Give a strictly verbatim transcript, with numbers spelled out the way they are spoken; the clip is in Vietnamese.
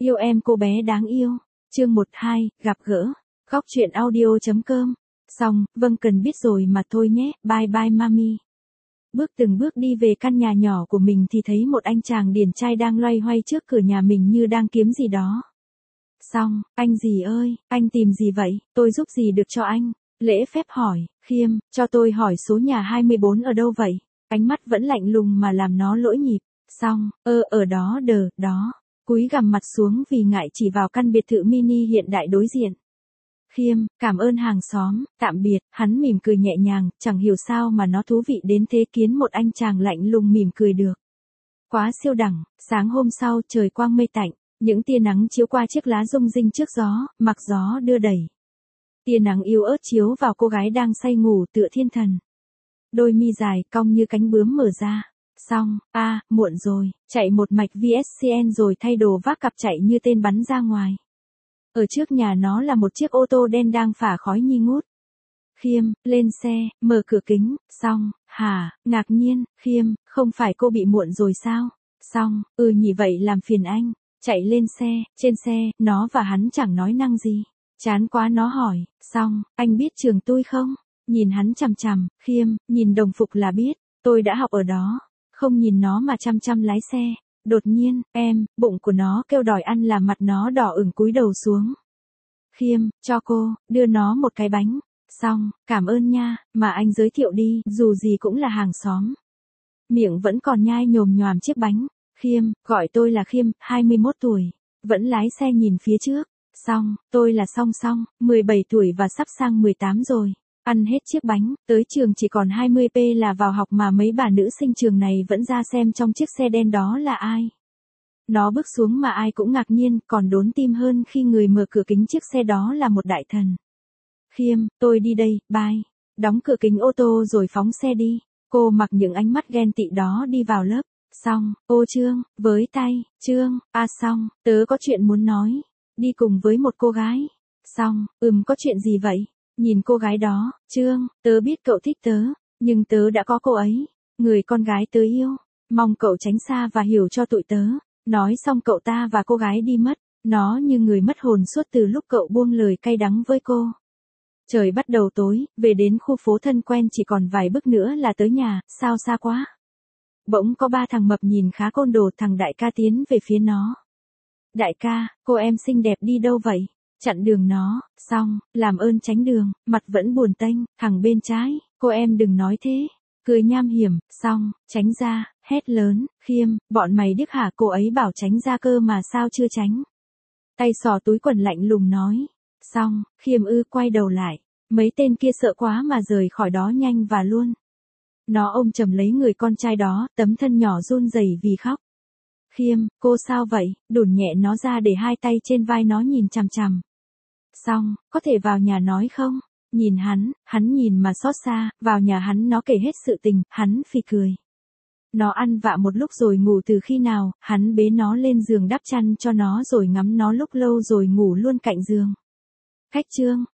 Yêu em cô bé đáng yêu. Chương một hai, gặp gỡ. Góc truyện audio.com. Xong, vâng cần biết rồi mà thôi nhé, bye bye mami. Bước từng bước đi về căn nhà nhỏ của mình thì thấy một anh chàng điển trai đang loay hoay trước cửa nhà mình như đang kiếm gì đó. Xong, anh gì ơi, anh tìm gì vậy, tôi giúp gì được cho anh? Lễ phép hỏi, Khiêm, cho tôi hỏi số nhà hai mươi bốn ở đâu vậy? Ánh mắt vẫn lạnh lùng mà làm nó lỗi nhịp. Xong, ơ ở đó đờ, đó. Cúi gằm mặt xuống vì ngại chỉ vào căn biệt thự mini hiện đại đối diện. Khiêm, cảm ơn hàng xóm, tạm biệt, hắn mỉm cười nhẹ nhàng, chẳng hiểu sao mà nó thú vị đến thế kiến một anh chàng lạnh lùng mỉm cười được. Quá siêu đẳng, sáng hôm sau trời quang mây tạnh, những tia nắng chiếu qua chiếc lá rung rinh trước gió, mặc gió đưa đẩy. Tia nắng yếu ớt chiếu vào cô gái đang say ngủ tựa thiên thần. Đôi mi dài cong như cánh bướm mở ra. Xong, a à, muộn rồi, chạy một mạch vê ét xê en rồi thay đồ vác cặp chạy như tên bắn ra ngoài. Ở trước nhà nó là một chiếc ô tô đen đang phả khói nghi ngút. Khiêm, lên xe, mở cửa kính, xong, hả, ngạc nhiên, Khiêm, không phải cô bị muộn rồi sao? Xong, ừ nhỉ vậy làm phiền anh, chạy lên xe, trên xe, nó và hắn chẳng nói năng gì. Chán quá nó hỏi, xong, anh biết trường tôi không? Nhìn hắn chằm chằm, Khiêm, nhìn đồng phục là biết, tôi đã học ở đó. Không nhìn nó mà chăm chăm lái xe. Đột nhiên, em, bụng của nó kêu đòi ăn làm mặt nó đỏ ửng cúi đầu xuống. Khiêm, cho cô, đưa nó một cái bánh. Xong, cảm ơn nha, mà anh giới thiệu đi, dù gì cũng là hàng xóm. Miệng vẫn còn nhai nhồm nhoàm chiếc bánh. Khiêm, gọi tôi là Khiêm, hai mươi mốt tuổi. Vẫn lái xe nhìn phía trước. Xong, tôi là Song Song, mười bảy tuổi và sắp sang mười tám rồi. Ăn hết chiếc bánh, tới trường chỉ còn hai mươi phút là vào học mà mấy bà nữ sinh trường này vẫn ra xem trong chiếc xe đen đó là ai. Nó bước xuống mà ai cũng ngạc nhiên, còn đốn tim hơn khi người mở cửa kính chiếc xe đó là một đại thần. Khiêm, tôi đi đây, bye. Đóng cửa kính ô tô rồi phóng xe đi. Cô mặc những ánh mắt ghen tị đó đi vào lớp. Xong, ô Trương, với tay, Trương, à xong, tớ có chuyện muốn nói. Đi cùng với một cô gái. Xong, ừm có chuyện gì vậy? Nhìn cô gái đó, Trương, tớ biết cậu thích tớ, nhưng tớ đã có cô ấy, người con gái tớ yêu, mong cậu tránh xa và hiểu cho tụi tớ. Nói xong cậu ta và cô gái đi mất, nó như người mất hồn suốt từ lúc cậu buông lời cay đắng với cô. Trời bắt đầu tối, về đến khu phố thân quen chỉ còn vài bước nữa là tới nhà, sao xa quá. Bỗng có ba thằng mập nhìn khá côn đồ, thằng đại ca tiến về phía nó. Đại ca, cô em xinh đẹp đi đâu vậy? Chặn đường nó, xong, làm ơn tránh đường, mặt vẫn buồn tênh, thằng bên trái, cô em đừng nói thế. Cười nham hiểm, xong, tránh ra, hét lớn, Khiêm, bọn mày điếc hả, cô ấy bảo tránh ra cơ mà sao chưa tránh. Tay xò túi quần lạnh lùng nói. Xong, Khiêm ư quay đầu lại, mấy tên kia sợ quá mà rời khỏi đó nhanh và luôn. Nó ôm chầm lấy người con trai đó, tấm thân nhỏ run rẩy vì khóc. Khiêm, cô sao vậy, đùn nhẹ nó ra để hai tay trên vai nó nhìn chằm chằm. Xong, có thể vào nhà nói không? Nhìn hắn, hắn nhìn mà xót xa, vào nhà hắn nó kể hết sự tình, hắn phì cười. Nó ăn vạ một lúc rồi ngủ từ khi nào, hắn bế nó lên giường đắp chăn cho nó rồi ngắm nó lúc lâu rồi ngủ luôn cạnh giường. Cách chương,